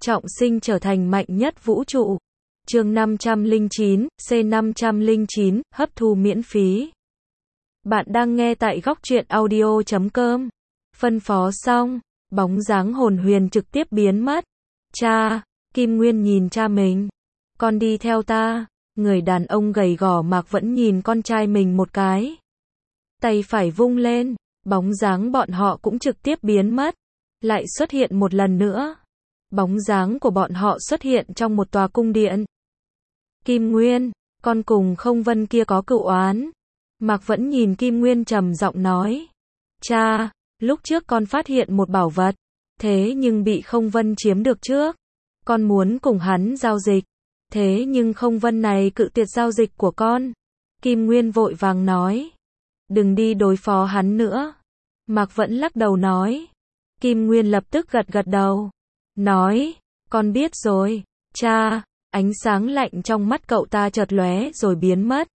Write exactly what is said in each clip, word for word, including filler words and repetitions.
trọng sinh trở thành mạnh nhất vũ trụ. Chương năm trăm lẻ chín, C năm trăm lẻ chín, hấp thu miễn phí. Bạn đang nghe tại góc truyện audio chấm com. Phân phó xong, bóng dáng hồn huyền trực tiếp biến mất. Cha, Kim Nguyên nhìn cha mình. Con đi theo ta. Người đàn ông gầy gò Mạc vẫn nhìn con trai mình một cái. Tay phải vung lên, bóng dáng bọn họ cũng trực tiếp biến mất. Lại xuất hiện một lần nữa. Bóng dáng của bọn họ xuất hiện trong một tòa cung điện. Kim Nguyên, con cùng Không Vân kia có cựu oán. Mạc vẫn nhìn Kim Nguyên trầm giọng nói. Cha, lúc trước con phát hiện một bảo vật, thế nhưng bị Không Vân chiếm được trước. Con muốn cùng hắn giao dịch, thế nhưng Không Vân này cự tuyệt giao dịch của con. Kim Nguyên vội vàng nói. Đừng đi đối phó hắn nữa. Mạc vẫn lắc đầu nói. Kim Nguyên lập tức gật gật đầu. Nói, con biết rồi, cha. Ánh sáng lạnh trong mắt cậu ta chợt lóe rồi biến mất.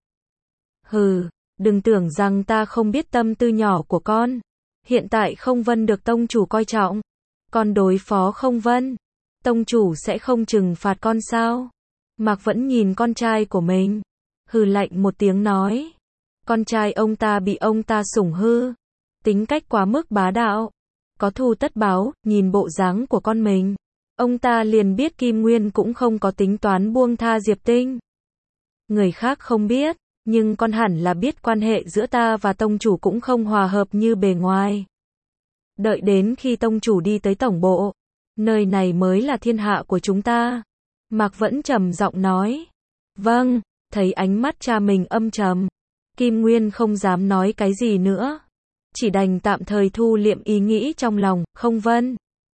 Hừ, đừng tưởng rằng ta không biết tâm tư nhỏ của con. Hiện tại Không Vân được tông chủ coi trọng. Con đối phó Không Vân, tông chủ sẽ không trừng phạt con sao? Mạc vẫn nhìn con trai của mình. Hừ lạnh một tiếng nói. Con trai ông ta bị ông ta sủng hư. Tính cách quá mức bá đạo. Có thù tất báo, nhìn bộ dáng của con mình. Ông ta liền biết Kim Nguyên cũng không có tính toán buông tha Diệp Tinh. Người khác không biết, nhưng con hẳn là biết quan hệ giữa ta và tông chủ cũng không hòa hợp như bề ngoài. Đợi đến khi tông chủ đi tới tổng bộ, nơi này mới là thiên hạ của chúng ta. Mạc vẫn trầm giọng nói. Vâng, thấy ánh mắt cha mình âm trầm. Kim Nguyên không dám nói cái gì nữa. Chỉ đành tạm thời thu liệm ý nghĩ trong lòng. Không Vân,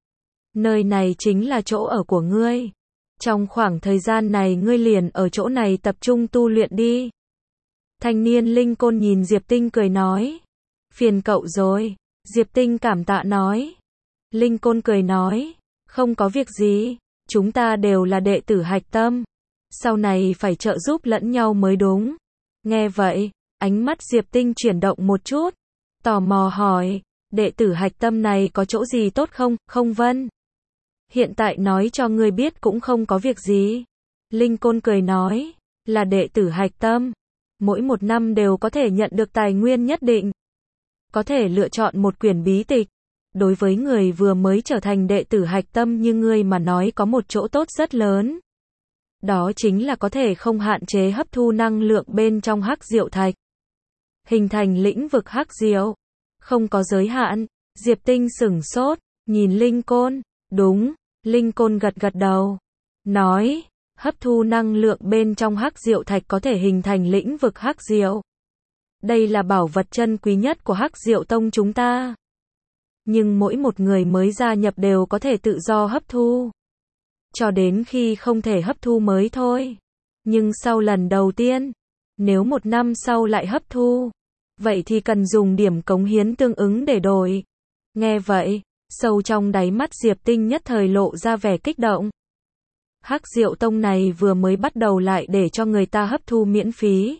nơi này chính là chỗ ở của ngươi. Trong khoảng thời gian này ngươi liền ở chỗ này tập trung tu luyện đi. Thanh niên Linh Côn nhìn Diệp Tinh cười nói. Phiền cậu rồi. Diệp Tinh cảm tạ nói. Linh Côn cười nói. Không có việc gì. Chúng ta đều là đệ tử hạch tâm. Sau này phải trợ giúp lẫn nhau mới đúng. Nghe vậy, ánh mắt Diệp Tinh chuyển động một chút. Tò mò hỏi. Đệ tử hạch tâm này có chỗ gì tốt không, Không Vân? Hiện tại nói cho ngươi biết cũng không có việc gì. Linh Côn cười nói. Là đệ tử hạch tâm. Mỗi một năm đều có thể nhận được tài nguyên nhất định. Có thể lựa chọn một quyển bí tịch. Đối với người vừa mới trở thành đệ tử hạch tâm như ngươi mà nói có một chỗ tốt rất lớn. Đó chính là có thể không hạn chế hấp thu năng lượng bên trong hắc diệu thạch. Hình thành lĩnh vực hắc diệu. Không có giới hạn. Diệp Tinh sửng sốt, nhìn Linh Côn. Đúng, Linh Côn gật gật đầu. Nói, hấp thu năng lượng bên trong hắc diệu thạch có thể hình thành lĩnh vực hắc diệu. Đây là bảo vật chân quý nhất của hắc diệu tông chúng ta. Nhưng mỗi một người mới gia nhập đều có thể tự do hấp thu. Cho đến khi không thể hấp thu mới thôi. Nhưng sau lần đầu tiên, nếu một năm sau lại hấp thu, vậy thì cần dùng điểm cống hiến tương ứng để đổi. Nghe vậy, sâu trong đáy mắt Diệp Tinh nhất thời lộ ra vẻ kích động. Hắc Diệu Tông này vừa mới bắt đầu lại để cho người ta hấp thu miễn phí.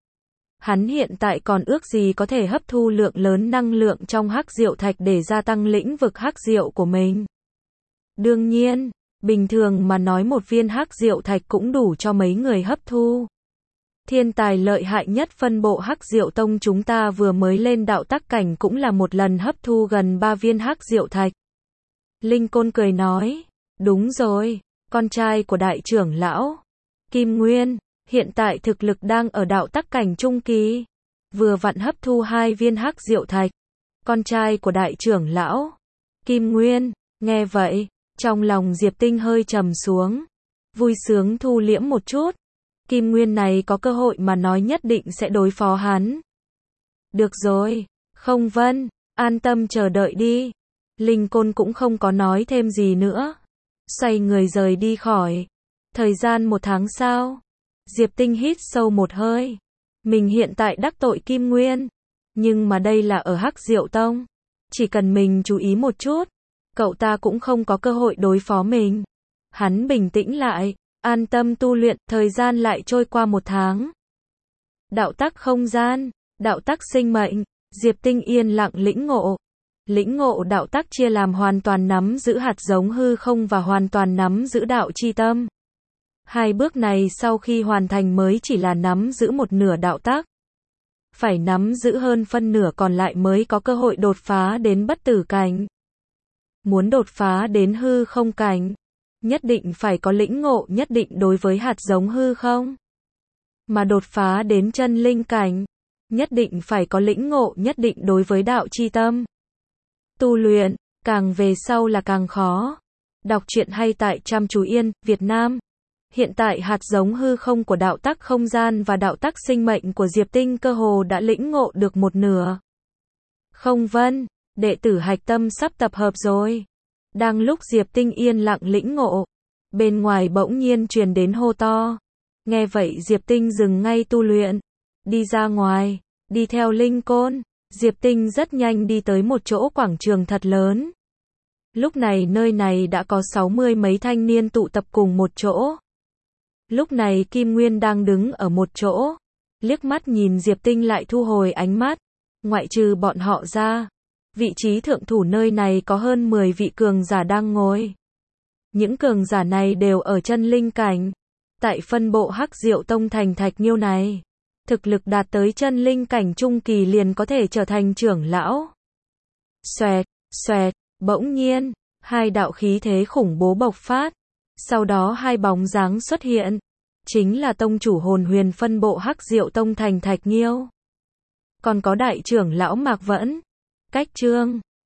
Hắn hiện tại còn ước gì có thể hấp thu lượng lớn năng lượng trong hắc diệu thạch để gia tăng lĩnh vực hắc diệu của mình. Đương nhiên, bình thường mà nói một viên hắc diệu thạch cũng đủ cho mấy người hấp thu. Thiên tài lợi hại nhất phân bộ hắc diệu tông chúng ta vừa mới lên đạo tắc cảnh cũng là một lần hấp thu gần ba viên hắc diệu thạch. Linh Côn cười nói, đúng rồi, con trai của đại trưởng lão, Kim Nguyên, hiện tại thực lực đang ở đạo tắc cảnh trung kỳ, vừa vặn hấp thu hai viên hắc diệu thạch. Con trai của đại trưởng lão, Kim Nguyên, nghe vậy, trong lòng Diệp Tinh hơi trầm xuống, vui sướng thu liễm một chút. Kim Nguyên này có cơ hội mà nói nhất định sẽ đối phó hắn. Được rồi, Không Vân, an tâm chờ đợi đi. Linh Côn cũng không có nói thêm gì nữa. Xoay người rời đi khỏi. Thời gian một tháng sau, Diệp Tinh hít sâu một hơi. Mình hiện tại đắc tội Kim Nguyên. Nhưng mà đây là ở Hắc Diệu Tông. Chỉ cần mình chú ý một chút, cậu ta cũng không có cơ hội đối phó mình. Hắn bình tĩnh lại. An tâm tu luyện, thời gian lại trôi qua một tháng. Đạo tắc không gian, đạo tắc sinh mệnh, Diệp Tinh yên lặng lĩnh ngộ. Lĩnh ngộ đạo tắc chia làm hoàn toàn nắm giữ hạt giống hư không và hoàn toàn nắm giữ đạo chi tâm. Hai bước này sau khi hoàn thành mới chỉ là nắm giữ một nửa đạo tắc. Phải nắm giữ hơn phân nửa còn lại mới có cơ hội đột phá đến bất tử cảnh. Muốn đột phá đến hư không cảnh, nhất định phải có lĩnh ngộ nhất định đối với hạt giống hư không. Mà đột phá đến chân linh cảnh, nhất định phải có lĩnh ngộ nhất định đối với đạo chi tâm. Tu luyện, càng về sau là càng khó. Đọc truyện hay tại Chăm Chú Yên, Việt Nam. Hiện tại hạt giống hư không của đạo tắc không gian và đạo tắc sinh mệnh của Diệp Tinh cơ hồ đã lĩnh ngộ được một nửa. Không Vân, đệ tử hạch tâm sắp tập hợp rồi. Đang lúc Diệp Tinh yên lặng lĩnh ngộ, bên ngoài bỗng nhiên truyền đến hô to. Nghe vậy Diệp Tinh dừng ngay tu luyện, đi ra ngoài, đi theo linh côn. Diệp Tinh rất nhanh đi tới một chỗ quảng trường thật lớn. Lúc này nơi này đã có sáu mươi mấy thanh niên tụ tập cùng một chỗ. Lúc này Kim Nguyên đang đứng ở một chỗ, liếc mắt nhìn Diệp Tinh lại thu hồi ánh mắt. Ngoại trừ bọn họ ra, vị trí thượng thủ nơi này có hơn mười vị cường giả đang ngồi. Những cường giả này đều ở chân linh cảnh. Tại phân bộ Hắc Diệu Tông thành Thạch Nghiêu này, thực lực đạt tới chân linh cảnh trung kỳ liền có thể trở thành trưởng lão. Xoẹt, xoẹt, bỗng nhiên, hai đạo khí thế khủng bố bộc phát. Sau đó hai bóng dáng xuất hiện, chính là tông chủ Hồn Huyền phân bộ Hắc Diệu Tông thành Thạch Nghiêu. Còn có đại trưởng lão Mạc Vẫn. Cách chương